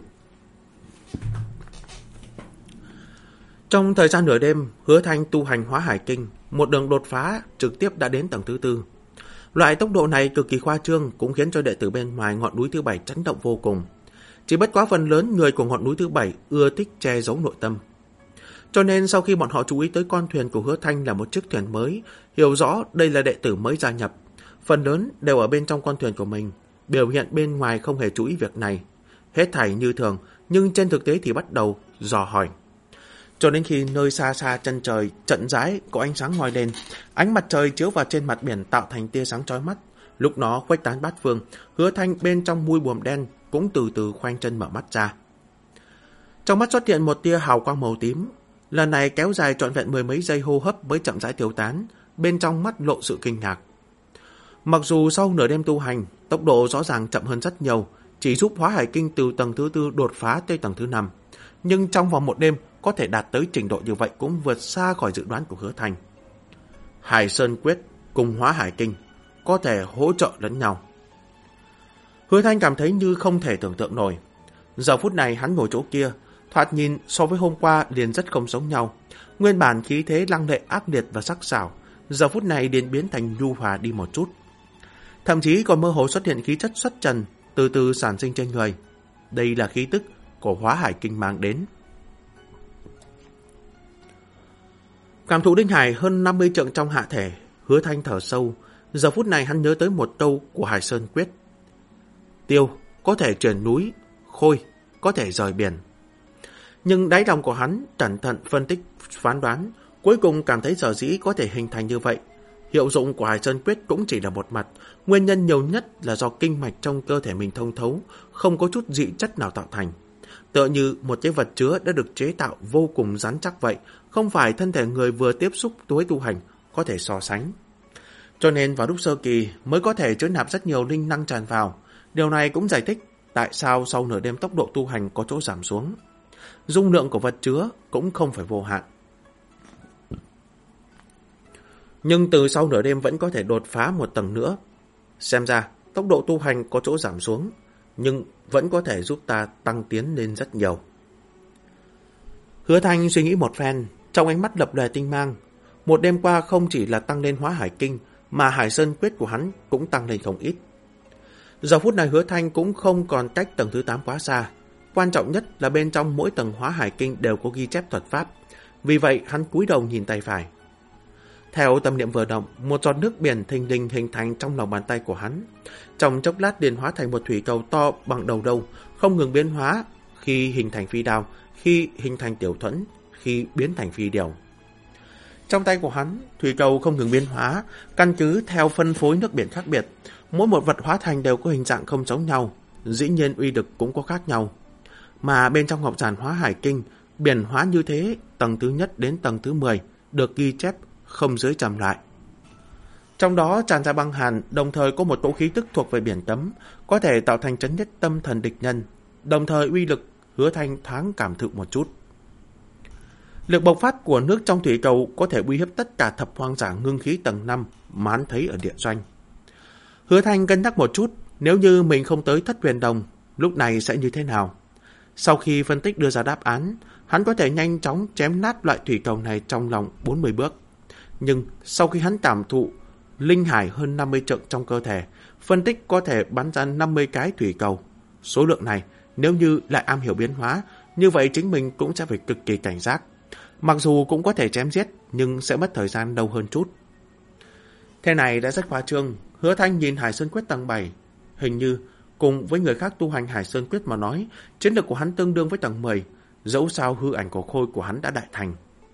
Trong thời gian nửa đêm, Hứa Thanh tu hành Hóa Hải Kinh, một đường đột phá trực tiếp đã đến tầng thứ 4. Loại tốc độ này cực kỳ khoa trương, cũng khiến cho đệ tử bên ngoài ngọn núi thứ 7 chấn động vô cùng. Chỉ bất quá phần lớn người của ngọn núi thứ 7 ưa thích che giấu nội tâm. Cho nên sau khi bọn họ chú ý tới con thuyền của Hứa Thanh là một chiếc thuyền mới, hiểu rõ đây là đệ tử mới gia nhập, phần lớn đều ở bên trong con thuyền của mình, biểu hiện bên ngoài không hề chú ý việc này. Hết thảy như thường, nhưng trên thực tế thì bắt đầu dò hỏi. Cho đến khi nơi xa xa chân trời chậm rãi có ánh sáng ngoi lên, ánh mặt trời chiếu vào trên mặt biển tạo thành tia sáng chói mắt. Lúc nó khuếch tán bát phương, Hứa Thanh bên trong mui buồm đen cũng từ từ khoanh chân mở mắt ra. Trong mắt xuất hiện một tia hào quang màu tím, lần này kéo dài trọn vẹn mười mấy giây hô hấp mới chậm rãi tiêu tán, bên trong mắt lộ sự kinh ngạc. Mặc dù sau nửa đêm tu hành, tốc độ rõ ràng chậm hơn rất nhiều, chỉ giúp Hóa Hải Kinh từ tầng thứ 4 đột phá tới tầng thứ 5, nhưng trong vòng một đêm có thể đạt tới trình độ như vậy cũng vượt xa khỏi dự đoán của Hứa Thanh. Hải Sơn Quyết cùng Hóa Hải Kinh có thể hỗ trợ lẫn nhau. Hứa Thanh cảm thấy như không thể tưởng tượng nổi. Giờ phút này hắn ngồi chỗ kia, thoạt nhìn so với hôm qua liền rất không giống nhau. Nguyên bản khí thế lăng lệ ác liệt và sắc sảo, giờ phút này liền biến thành nhu hòa đi một chút. Thậm chí còn mơ hồ xuất hiện khí chất xuất trần, từ từ sản sinh trên người. Đây là khí tức của Hóa Hải Kinh mang đến. Cảm thụ linh hải hơn 50 trượng trong hạ thể, Hứa Thanh thở sâu. Giờ phút này hắn nhớ tới một câu của Hải Sơn Quyết. Tiêu có thể chuyển núi, khôi có thể rời biển. Nhưng đáy lòng của hắn cẩn thận phân tích phán đoán, cuối cùng cảm thấy sở dĩ có thể hình thành như vậy. Hiệu dụng của Hải Sơn Quyết cũng chỉ là một mặt, nguyên nhân nhiều nhất là do kinh mạch trong cơ thể mình thông thấu, không có chút dị chất nào tạo thành. Tựa như một cái vật chứa đã được chế tạo vô cùng rắn chắc vậy, không phải thân thể người vừa tiếp xúc với tu hành có thể so sánh. Cho nên vào lúc sơ kỳ mới có thể chứa nạp rất nhiều linh năng tràn vào. Điều này cũng giải thích tại sao sau nửa đêm tốc độ tu hành có chỗ giảm xuống. Dung lượng của vật chứa cũng không phải vô hạn. Nhưng từ sau nửa đêm vẫn có thể đột phá một tầng nữa. Xem ra tốc độ tu hành có chỗ giảm xuống, nhưng vẫn có thể giúp ta tăng tiến lên rất nhiều. Hứa Thanh suy nghĩ một phen, trong ánh mắt lập lòe tinh mang. Một đêm qua không chỉ là tăng lên Hóa Hải Kinh, mà Hải Sơn Quyết của hắn cũng tăng lên không ít. Giờ phút này Hứa Thanh cũng không còn cách tầng thứ 8 quá xa. Quan trọng nhất là bên trong mỗi tầng Hóa Hải Kinh đều có ghi chép thuật pháp. Vì vậy hắn cúi đầu nhìn tay phải. Theo tâm niệm vừa động, một giọt nước biển thình lình hình thành trong lòng bàn tay của hắn. Trong chốc lát liền hóa thành một thủy cầu to bằng đầu đâu, không ngừng biến hóa, khi hình thành phi đao, khi hình thành tiểu thuẫn, khi biến thành phi điều. Trong tay của hắn, thủy cầu không ngừng biến hóa, căn cứ theo phân phối nước biển khác biệt. Mỗi một vật hóa thành đều có hình dạng không giống nhau, dĩ nhiên uy lực cũng có khác nhau. Mà bên trong ngọc giản Hóa Hải Kinh, biển hóa như thế, tầng thứ nhất đến tầng thứ 10 được ghi chép không dưới 100 lại. Trong đó tràn ra băng hàn, đồng thời có một cỗ khí tức thuộc về biển cấm, có thể tạo thành chấn nhất tâm thần địch nhân, đồng thời uy lực Hứa Thanh thoáng cảm thụ một chút. Lực bộc phát của nước trong thủy cầu có thể uy hiếp tất cả thập hoang giả ngưng khí tầng 5 mà hắn thấy ở địa doanh. Hứa Thanh cân nhắc một chút, nếu như mình không tới Thất Huyền Đồng, lúc này sẽ như thế nào? Sau khi phân tích đưa ra đáp án, hắn có thể nhanh chóng chém nát loại thủy cầu này trong lòng 40 bước. Nhưng sau khi hắn cảm thụ linh hải hơn 50 trượng trong cơ thể, phân tích có thể bắn ra 50 cái thủy cầu. Số lượng này, nếu như lại am hiểu biến hóa, như vậy chính mình cũng sẽ phải cực kỳ cảnh giác. Mặc dù cũng có thể chém giết, nhưng sẽ mất thời gian lâu hơn chút. Thế này đã rất khoa trương. Hứa Thanh nhìn Hải Sơn Quyết tầng 7, hình như cùng với người khác tu hành Hải Sơn Quyết mà nói, chiến lược của hắn tương đương với tầng 10, dẫu sao hư ảnh của khôi của hắn đã đại thành.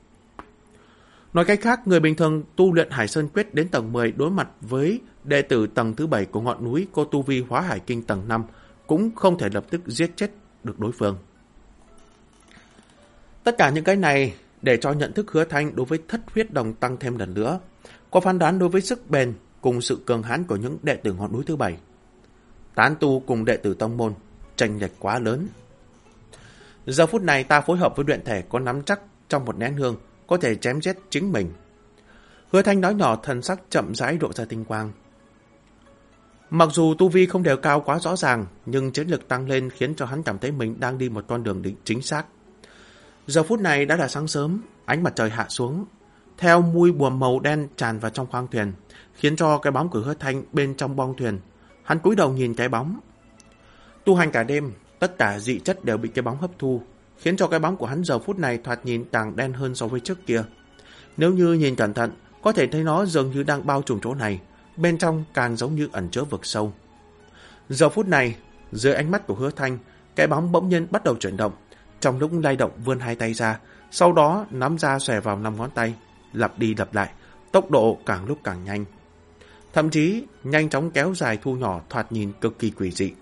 Nói cách khác, người bình thường tu luyện Hải Sơn Quyết đến tầng 10 đối mặt với đệ tử tầng thứ 7 của ngọn núi có tu vi Hóa Hải Kinh tầng 5 cũng không thể lập tức giết chết được đối phương. Tất cả những cái này để cho nhận thức Hứa Thanh đối với thất huyết đồng tăng thêm lần nữa, có phán đoán đối với sức bền cùng sự cường hãn của những đệ tử ngọn núi thứ 7. Tán tu cùng đệ tử tông môn, chênh lệch quá lớn. Giờ phút này ta phối hợp với luyện thể có nắm chắc trong một nén hương có thể chém giết chính mình. Hứa Thanh nói nhỏ, thần sắc chậm rãi độ ra tinh quang. Mặc dù tu vi không đều cao quá rõ ràng, nhưng chiến lực tăng lên khiến cho hắn cảm thấy mình đang đi một con đường chính xác. Giờ phút này đã là sáng sớm, ánh mặt trời hạ xuống, theo mùi buồm màu đen tràn vào trong khoang thuyền, khiến cho cái bóng của Hứa Thanh bên trong bong thuyền. Hắn cúi đầu nhìn cái bóng. Tu hành cả đêm, tất cả dị chất đều bị cái bóng hấp thu, khiến cho cái bóng của hắn giờ phút này thoạt nhìn càng đen hơn so với trước kia. Nếu như nhìn cẩn thận, có thể thấy nó dường như đang bao trùm chỗ này, bên trong càng giống như ẩn chứa vực sâu. Giờ phút này, dưới ánh mắt của Hứa Thanh, cái bóng bỗng nhiên bắt đầu chuyển động, trong lúc lay động vươn hai tay ra, sau đó nắm ra xòe vào 5 ngón tay, lặp đi lặp lại, tốc độ càng lúc càng nhanh. Thậm chí, nhanh chóng kéo dài thu nhỏ thoạt nhìn cực kỳ quỷ dị.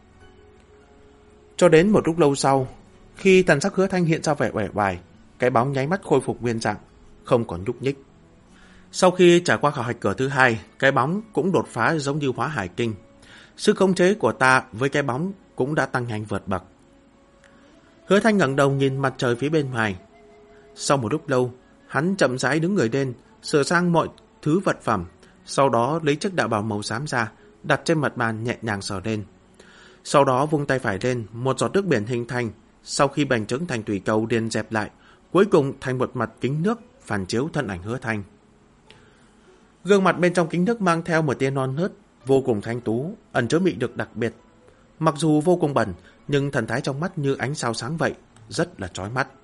Cho đến một lúc lâu sau, khi thần sắc Hứa Thanh hiện ra vẻ uể oải, cái bóng nháy mắt khôi phục nguyên dạng, không còn nhúc nhích. Sau khi trải qua khảo hạch cửa thứ 2, cái bóng cũng đột phá giống như Hóa Hải Kinh. Sức khống chế của ta với cái bóng cũng đã tăng nhanh vượt bậc. Hứa Thanh ngẩng đầu nhìn mặt trời phía bên ngoài. Sau một lúc lâu, hắn chậm rãi đứng người lên, sửa sang mọi thứ vật phẩm, sau đó lấy chiếc đạo bào màu xám ra, đặt trên mặt bàn nhẹ nhàng sờ lên. Sau đó vung tay phải lên, một giọt nước biển hình thành, sau khi bành trướng thành thủy cầu liền dẹp lại, cuối cùng thành một mặt kính nước phản chiếu thân ảnh Hứa Thanh. Gương mặt bên trong kính nước mang theo một tia non nớt, vô cùng thanh tú, ẩn chứa mị lực đặc biệt. Mặc dù vô cùng bẩn, nhưng thần thái trong mắt như ánh sao sáng vậy, rất là chói mắt.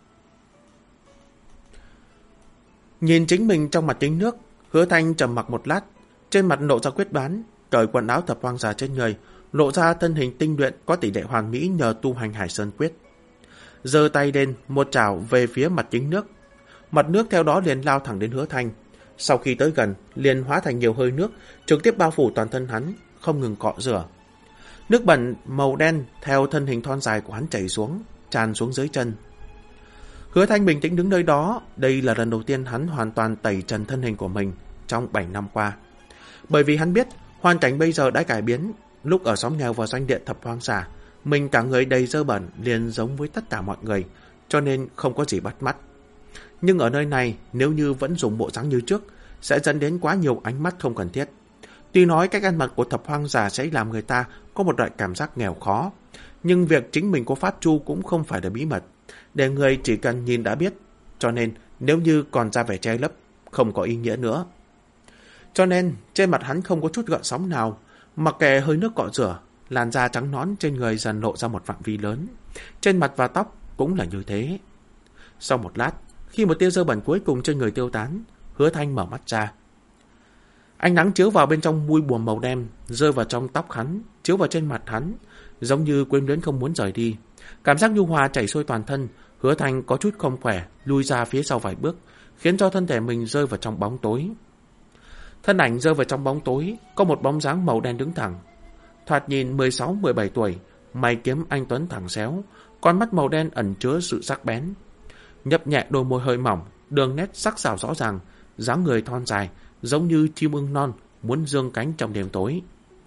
Nhìn chính mình trong mặt kính nước, Hứa Thanh trầm mặc một lát, trên mặt lộ ra quyết đoán, cởi quần áo thập hoang giả trên người, lộ ra thân hình tinh luyện có tỷ lệ hoàn mỹ nhờ tu hành Hải Sơn Quyết. Giơ tay lên, một chảo về phía mặt kính nước. Mặt nước theo đó liền lao thẳng đến Hứa Thanh. Sau khi tới gần, liền hóa thành nhiều hơi nước, trực tiếp bao phủ toàn thân hắn, không ngừng cọ rửa. Nước bẩn màu đen theo thân hình thon dài của hắn chảy xuống, tràn xuống dưới chân. Hứa Thanh bình tĩnh đứng nơi đó, đây là lần đầu tiên hắn hoàn toàn tẩy trần thân hình của mình trong 7 năm qua. Bởi vì hắn biết, hoàn cảnh bây giờ đã cải biến, lúc ở xóm nghèo và doanh địa thập hoang xà, mình cả người đầy dơ bẩn liền giống với tất cả mọi người, cho nên không có gì bắt mắt. Nhưng ở nơi này, nếu như vẫn dùng bộ dáng như trước, sẽ dẫn đến quá nhiều ánh mắt không cần thiết. Tuy nói cách ăn mặc của thập hoang giả sẽ làm người ta có một loại cảm giác nghèo khó, nhưng việc chính mình có pháp chu cũng không phải là bí mật, để người chỉ cần nhìn đã biết, cho nên nếu như còn ra vẻ che lấp, không có ý nghĩa nữa. Cho nên, trên mặt hắn không có chút gợn sóng nào, mặc kệ hơi nước cọ rửa, làn da trắng nõn trên người dần lộ ra một phạm vi lớn, trên mặt và tóc cũng là như thế. Sau một lát, khi một tia dơ bẩn cuối cùng trên người tiêu tán, Hứa Thanh mở mắt ra. Ánh nắng chiếu vào bên trong mui buồm màu đen, rơi vào trong tóc hắn, chiếu vào trên mặt hắn, giống như quyến luyến không muốn rời đi. Cảm giác nhu hòa chảy xuôi toàn thân, Hứa Thanh có chút không khỏe, lui ra phía sau vài bước, khiến cho thân thể mình rơi vào trong bóng tối. Thân ảnh rơi vào trong bóng tối, có một bóng dáng màu đen đứng thẳng. Thoạt nhìn 16-17 tuổi, mày kiếm anh tuấn thẳng xéo, con mắt màu đen ẩn chứa sự sắc bén. Nhấp nhẹ đôi môi hơi mỏng, đường nét sắc sảo rõ ràng, dáng người thon dài, giống như chim ưng non muốn dương cánh trong đêm tối.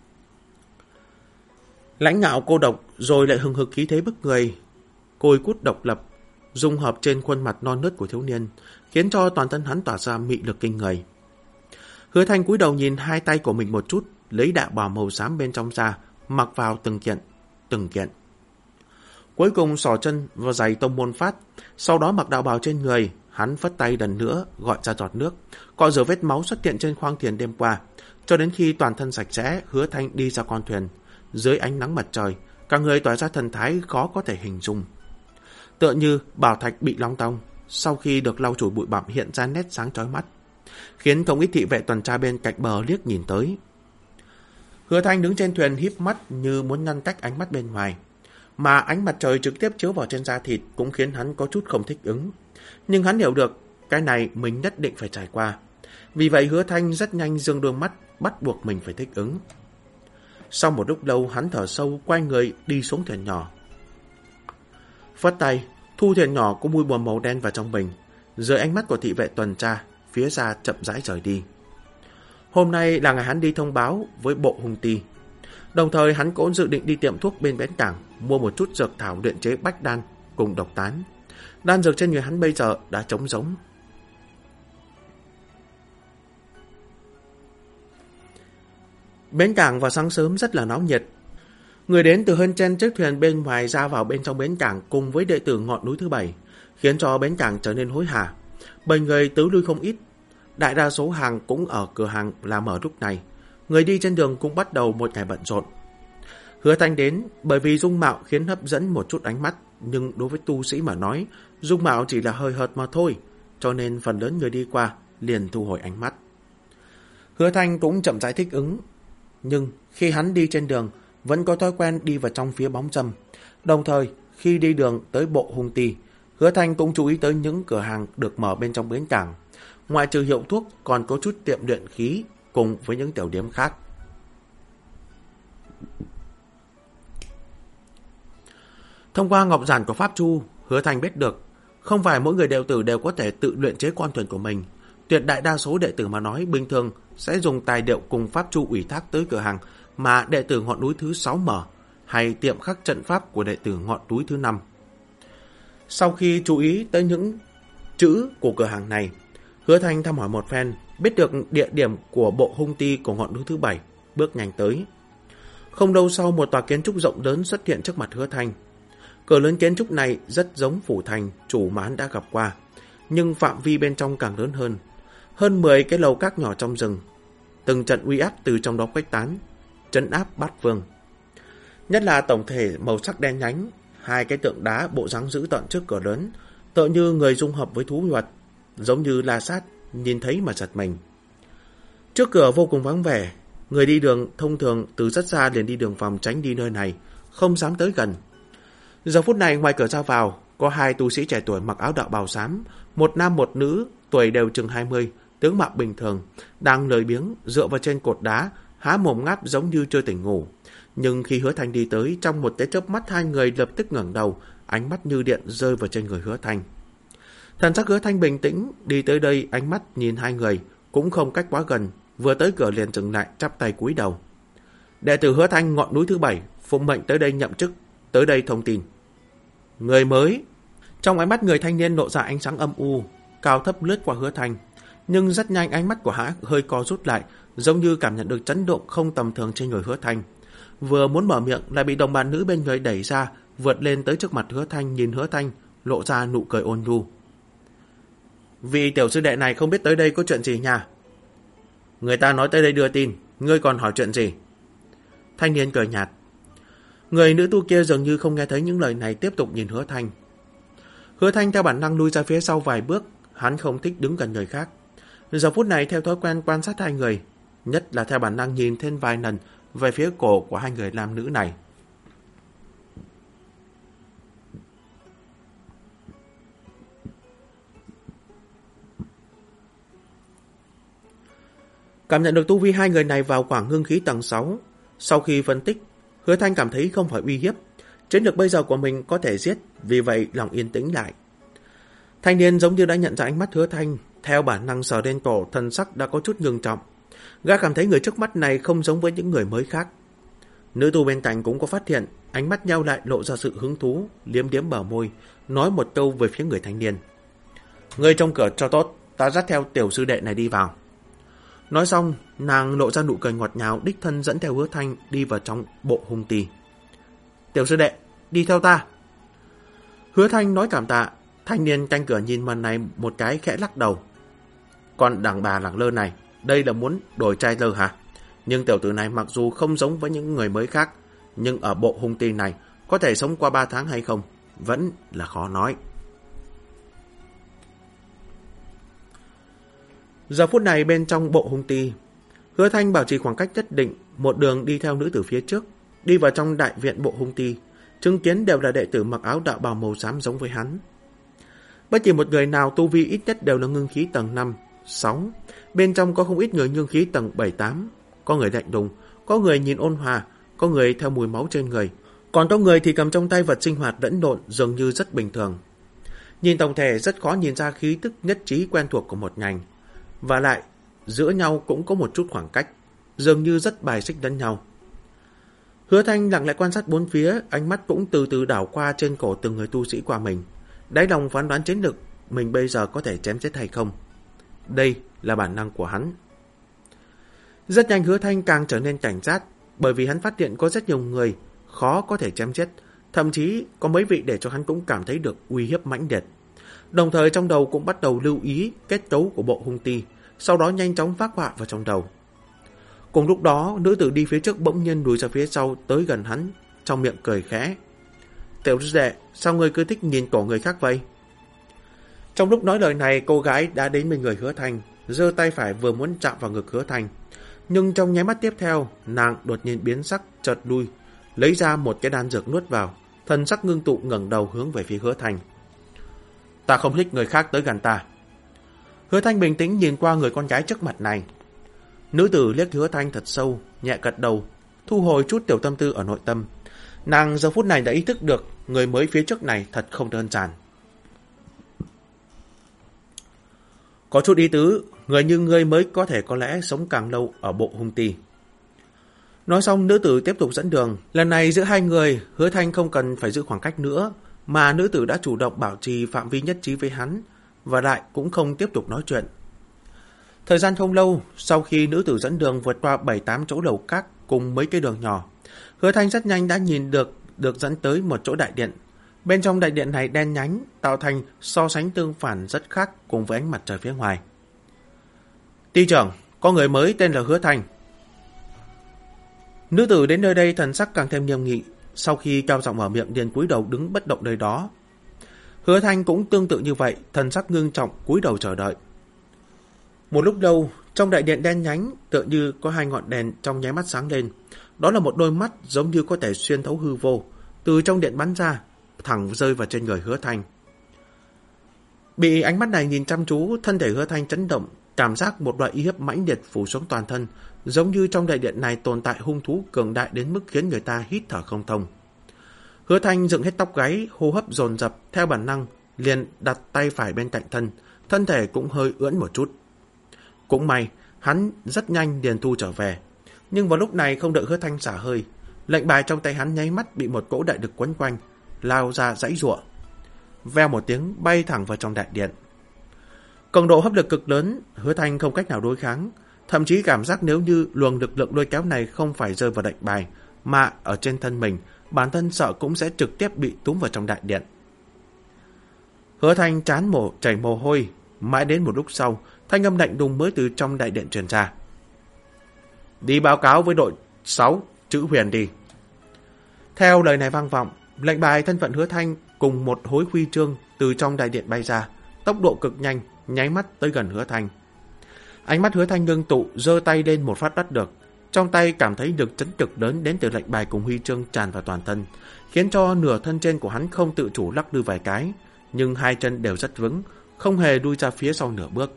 Lãnh ngạo cô độc rồi lại hừng hực khí thế bức người, côi cút độc lập, dung hợp trên khuôn mặt non nớt của thiếu niên, khiến cho toàn thân hắn tỏa ra mị lực kinh người. Hứa Thanh cúi đầu nhìn hai tay của mình một chút, lấy đạo bào màu xám bên trong ra, mặc vào từng kiện. Cuối cùng xỏ chân vào giày tông môn phát, sau đó mặc đạo bào trên người, hắn phất tay lần nữa gọi ra giọt nước, cọ rửa vết máu xuất hiện trên khoang thuyền đêm qua, cho đến khi toàn thân sạch sẽ, Hứa Thanh đi ra con thuyền. Dưới ánh nắng mặt trời, cả người tỏa ra thần thái khó có thể hình dung. Tựa như bảo thạch bị long tong, sau khi được lau chùi bụi bặm hiện ra nét sáng chói mắt, khiến không ít thị vệ tuần tra bên cạnh bờ liếc nhìn tới. Hứa Thanh đứng trên thuyền híp mắt như muốn ngăn cách ánh mắt bên ngoài, mà ánh mặt trời trực tiếp chiếu vào trên da thịt cũng khiến hắn có chút không thích ứng. Nhưng hắn hiểu được, cái này mình nhất định phải trải qua. Vì vậy Hứa Thanh rất nhanh dương đôi mắt, bắt buộc mình phải thích ứng. Sau một lúc lâu hắn thở sâu, quay người đi xuống thuyền nhỏ. Phất tay, Thu thuyền nhỏ có mùi bùa màu đen vào trong bình. Dưới ánh mắt của thị vệ tuần tra, phía xa chậm rãi rời đi. Hôm nay là ngày hắn đi thông báo với bộ hung ti. Đồng thời hắn cũng dự định đi tiệm thuốc bên bến cảng mua một chút dược thảo luyện chế bách đan cùng độc tán. Đan dược trên người hắn bây giờ đã trống rỗng. Bến cảng vào sáng sớm rất là náo nhiệt. Người đến từ hơn trên chiếc thuyền bên ngoài ra vào bên trong bến cảng cùng với đệ tử ngọn núi thứ 7, khiến cho bến cảng trở nên hối hả. Bởi người tứ lui không ít. Đại đa số hàng cũng ở cửa hàng là mở lúc này. Người đi trên đường cũng bắt đầu một ngày bận rộn. Hứa Thanh đến bởi vì dung mạo khiến hấp dẫn một chút ánh mắt, nhưng đối với tu sĩ mà nói, dung mạo chỉ là hơi hợt mà thôi, cho nên phần lớn người đi qua liền thu hồi ánh mắt. Hứa Thanh cũng chậm rãi thích ứng, nhưng khi hắn đi trên đường vẫn có thói quen đi vào trong phía bóng râm. Đồng thời, khi đi đường tới bộ hung ti, Hứa Thanh cũng chú ý tới những cửa hàng được mở bên trong bến cảng. Ngoại trừ hiệu thuốc còn có chút tiệm luyện khí cùng với những tiểu điếm khác. Thông qua ngọc giản của Pháp Chu, Hứa Thanh biết được không phải mỗi người đệ tử đều có thể tự luyện chế con thuyền của mình. Tuyệt đại đa số đệ tử mà nói bình thường sẽ dùng tài liệu cùng Pháp Chu ủy thác tới cửa hàng mà đệ tử ngọn núi thứ 6 mở, hay tiệm khắc trận pháp của đệ tử ngọn núi thứ 5. Sau khi chú ý tới những chữ của cửa hàng này, Hứa Thanh thăm hỏi một phen, biết được địa điểm của bộ hung ti của ngọn núi thứ 7, bước nhanh tới. Không lâu sau, một tòa kiến trúc rộng lớn xuất hiện trước mặt Hứa Thanh. Cửa lớn kiến trúc này rất giống phủ thành chủ mà hắn đã gặp qua, nhưng phạm vi bên trong càng lớn hơn. Hơn 10 cái lầu các nhỏ trong rừng, từng trận uy áp từ trong đó khuếch tán, trấn áp bát vương. Nhất là tổng thể màu sắc đen nhánh, hai cái tượng đá bộ dáng dữ tợn trước cửa lớn, tựa như người dung hợp với thú vật, giống như La Sát, nhìn thấy mà giật mình. Trước cửa vô cùng vắng vẻ, người đi đường thông thường từ rất xa liền đi đường vòng tránh đi nơi này, không dám tới gần. Giờ phút này ngoài cửa ra vào, có hai tu sĩ trẻ tuổi mặc áo đạo bào xám, một nam một nữ, tuổi đều chừng 20, tướng mạo bình thường, đang lười biếng dựa vào trên cột đá, há mồm ngáp giống như chưa tỉnh ngủ. Nhưng khi Hứa Thanh đi tới, trong một cái chớp mắt hai người lập tức ngẩng đầu, ánh mắt như điện rơi vào trên người Hứa Thanh. Thần sắc Hứa Thanh bình tĩnh, đi tới đây ánh mắt nhìn hai người, cũng không cách quá gần, vừa tới cửa liền dừng lại chắp tay cúi đầu. Đệ tử Hứa Thanh ngọn núi thứ 7, phụng mệnh tới đây nhậm chức, tới đây thông tin. Người mới. Trong ánh mắt người thanh niên lộ ra ánh sáng âm u, cao thấp lướt qua Hứa Thanh, nhưng rất nhanh ánh mắt của hắn hơi co rút lại, giống như cảm nhận được chấn động không tầm thường trên người Hứa Thanh. Vừa muốn mở miệng lại bị đồng bạn nữ bên người đẩy ra, vượt lên tới trước mặt Hứa Thanh, nhìn Hứa Thanh, lộ ra nụ cười ôn nhu. Vị tiểu sư đệ này không biết tới đây có chuyện gì nha. Người ta nói tới đây đưa tin, ngươi còn hỏi chuyện gì? Thanh niên cười nhạt. Người nữ tu kia dường như không nghe thấy những lời này, tiếp tục nhìn Hứa Thanh. Hứa Thanh theo bản năng lui ra phía sau vài bước, hắn không thích đứng gần người khác. Giờ phút này theo thói quen quan sát hai người, nhất là theo bản năng nhìn thêm vài lần về phía cổ của hai người nam nữ này. Cảm nhận được tu vi hai người này vào khoảng ngưng khí tầng 6. Sau khi phân tích, Hứa Thanh cảm thấy không phải uy hiếp. Chiến lược bây giờ của mình có thể giết, vì vậy lòng yên tĩnh lại. Thanh niên giống như đã nhận ra ánh mắt Hứa Thanh, theo bản năng sờ lên cổ, thần sắc đã có chút ngưng trọng. Gã cảm thấy người trước mắt này không giống với những người mới khác. Nữ tu bên cạnh cũng có phát hiện, ánh mắt nheo lại lộ ra sự hứng thú, liếm liếm bờ môi, nói một câu về phía người thanh niên. Người trong cửa cho tốt, ta dắt theo tiểu sư đệ này đi vào. Nói xong, nàng lộ ra nụ cười ngọt ngào, đích thân dẫn theo Hứa Thanh đi vào trong bộ hung ti. Tiểu sư đệ, đi theo ta. Hứa Thanh nói cảm tạ. Thanh niên canh cửa nhìn màn này một cái khẽ lắc đầu. Còn đàn bà lẳng lơ này, đây là muốn đổi trai lơ hả? Nhưng tiểu tử này mặc dù không giống với những người mới khác, nhưng ở bộ hung ti này có thể sống qua 3 tháng hay không, vẫn là khó nói. Giờ phút này bên trong bộ hung ti, Hứa Thanh bảo trì khoảng cách nhất định, một đường đi theo nữ tử phía trước, đi vào trong đại viện bộ hung ti, chứng kiến đều là đệ tử mặc áo đạo bào màu xám giống với hắn. Bất kỳ một người nào tu vi ít nhất đều là ngưng khí tầng 5, 6, bên trong có không ít người ngưng khí tầng 7, 8, có người lạnh lùng, có người nhìn ôn hòa, có người theo mùi máu trên người, còn có người thì cầm trong tay vật sinh hoạt lẫn lộn dường như rất bình thường. Nhìn tổng thể rất khó nhìn ra khí tức nhất trí quen thuộc của một ngành. Và lại, giữa nhau cũng có một chút khoảng cách, dường như rất bài xích lẫn nhau. Hứa Thanh lặng lẽ quan sát bốn phía, ánh mắt cũng từ từ đảo qua trên cổ từng người tu sĩ qua mình. Đáy lòng phán đoán chiến lược mình bây giờ có thể chém giết hay không. Đây là bản năng của hắn. Rất nhanh Hứa Thanh càng trở nên cảnh giác, bởi vì hắn phát hiện có rất nhiều người khó có thể chém giết, thậm chí có mấy vị để cho hắn cũng cảm thấy được uy hiếp mãnh liệt. Đồng thời trong đầu cũng bắt đầu lưu ý kết cấu của bộ hung ti, sau đó nhanh chóng phác họa vào trong đầu. Cùng lúc đó, nữ tử đi phía trước bỗng nhiên lùi ra phía sau tới gần hắn, trong miệng cười khẽ. Tiểu đệ, sao ngươi cứ thích nhìn cổ người khác vậy? Trong lúc nói lời này, cô gái đã đến bên người Hứa Thanh, giơ tay phải vừa muốn chạm vào ngực Hứa Thanh. Nhưng trong nháy mắt tiếp theo, nàng đột nhiên biến sắc, chợt lui, lấy ra một cái đan dược nuốt vào, thần sắc ngưng tụ ngẩng đầu hướng về phía Hứa Thanh. Ta không thích người khác tới gần ta. Hứa Thanh bình tĩnh nhìn qua người con gái trước mặt này. Nữ tử liếc Hứa Thanh thật sâu, nhẹ gật đầu, thu hồi chút tiểu tâm tư ở nội tâm. Nàng giờ phút này đã ý thức được người mới phía trước này thật không đơn giản. Có chút ý tứ, người như ngươi mới có thể có lẽ sống càng lâu ở bộ hung ti. Nói xong, nữ tử tiếp tục dẫn đường. Lần này giữa hai người, Hứa Thanh không cần phải giữ khoảng cách nữa, mà nữ tử đã chủ động bảo trì phạm vi nhất trí với hắn, và lại cũng không tiếp tục nói chuyện. Thời gian không lâu, sau khi nữ tử dẫn đường vượt qua 7-8 chỗ lầu các cùng mấy cái đường nhỏ, Hứa Thanh rất nhanh đã nhìn được dẫn tới một chỗ đại điện. Bên trong đại điện này đen nhánh, tạo thành so sánh tương phản rất khác cùng với ánh mặt trời phía ngoài. Ty trưởng, có người mới tên là Hứa Thanh. Nữ tử đến nơi đây thần sắc càng thêm nghiêm nghị, sau khi cao giọng mở miệng liền cúi đầu đứng bất động nơi đó. Hứa Thanh cũng tương tự như vậy, thần sắc ngưng trọng cúi đầu chờ đợi. Một lúc lâu, trong đại điện đen nhánh tựa như có hai ngọn đèn trong nháy mắt sáng lên. Đó là một đôi mắt giống như có thể xuyên thấu hư vô, từ trong điện bắn ra, thẳng rơi vào trên người Hứa Thanh. Bị ánh mắt này nhìn chăm chú, thân thể Hứa Thanh chấn động, cảm giác một loại uy hiếp mãnh liệt phủ xuống toàn thân, giống như trong đại điện này tồn tại hung thú cường đại đến mức khiến người ta hít thở không thông. Hứa Thanh dựng hết tóc gáy, hô hấp dồn dập, theo bản năng liền đặt tay phải bên cạnh thân thể cũng hơi ưỡn một chút. Cũng may, hắn rất nhanh liền thu trở về, nhưng vào lúc này không đợi Hứa Thanh xả hơi, lệnh bài trong tay hắn nháy mắt bị một cỗ đại lực quấn quanh, lao ra giãy giụa, veo một tiếng bay thẳng vào trong đại điện. Cường độ hấp lực cực lớn, Hứa Thanh không cách nào đối kháng, thậm chí cảm giác nếu như luồng lực lượng lôi kéo này không phải rơi vào lệnh bài mà ở trên thân mình, bản thân sợ cũng sẽ trực tiếp bị túm vào trong đại điện. Hứa Thanh trán chảy mồ hôi, mãi đến một lúc sau, thanh âm lạnh lùng mới từ trong đại điện truyền ra. Đi báo cáo với đội 6, chữ Huyền đi. Theo lời này vang vọng, lệnh bài thân phận Hứa Thanh cùng một hối huy chương từ trong đại điện bay ra, tốc độ cực nhanh, nháy mắt tới gần Hứa Thanh. Ánh mắt Hứa Thanh ngưng tụ, giơ tay lên một phát bắt được. Trong tay cảm thấy lực chấn cực lớn đến từ lệnh bài cùng huy chương tràn vào toàn thân, khiến cho nửa thân trên của hắn không tự chủ lắc lư vài cái, nhưng hai chân đều rất vững, không hề đuôi ra phía sau nửa bước.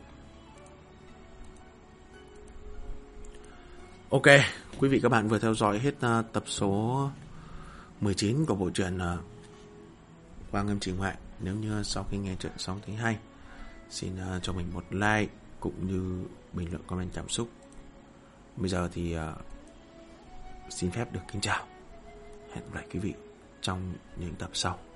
Ok, quý vị các bạn vừa theo dõi hết tập số 19 của bộ truyện Quang Âm Chỉ Ngoại. Nếu như sau khi nghe chuyện xong thấy hay, xin cho mình một like cũng như bình luận comment cảm xúc. Bây giờ thì xin phép được kính chào. Hẹn gặp lại quý vị trong những tập sau.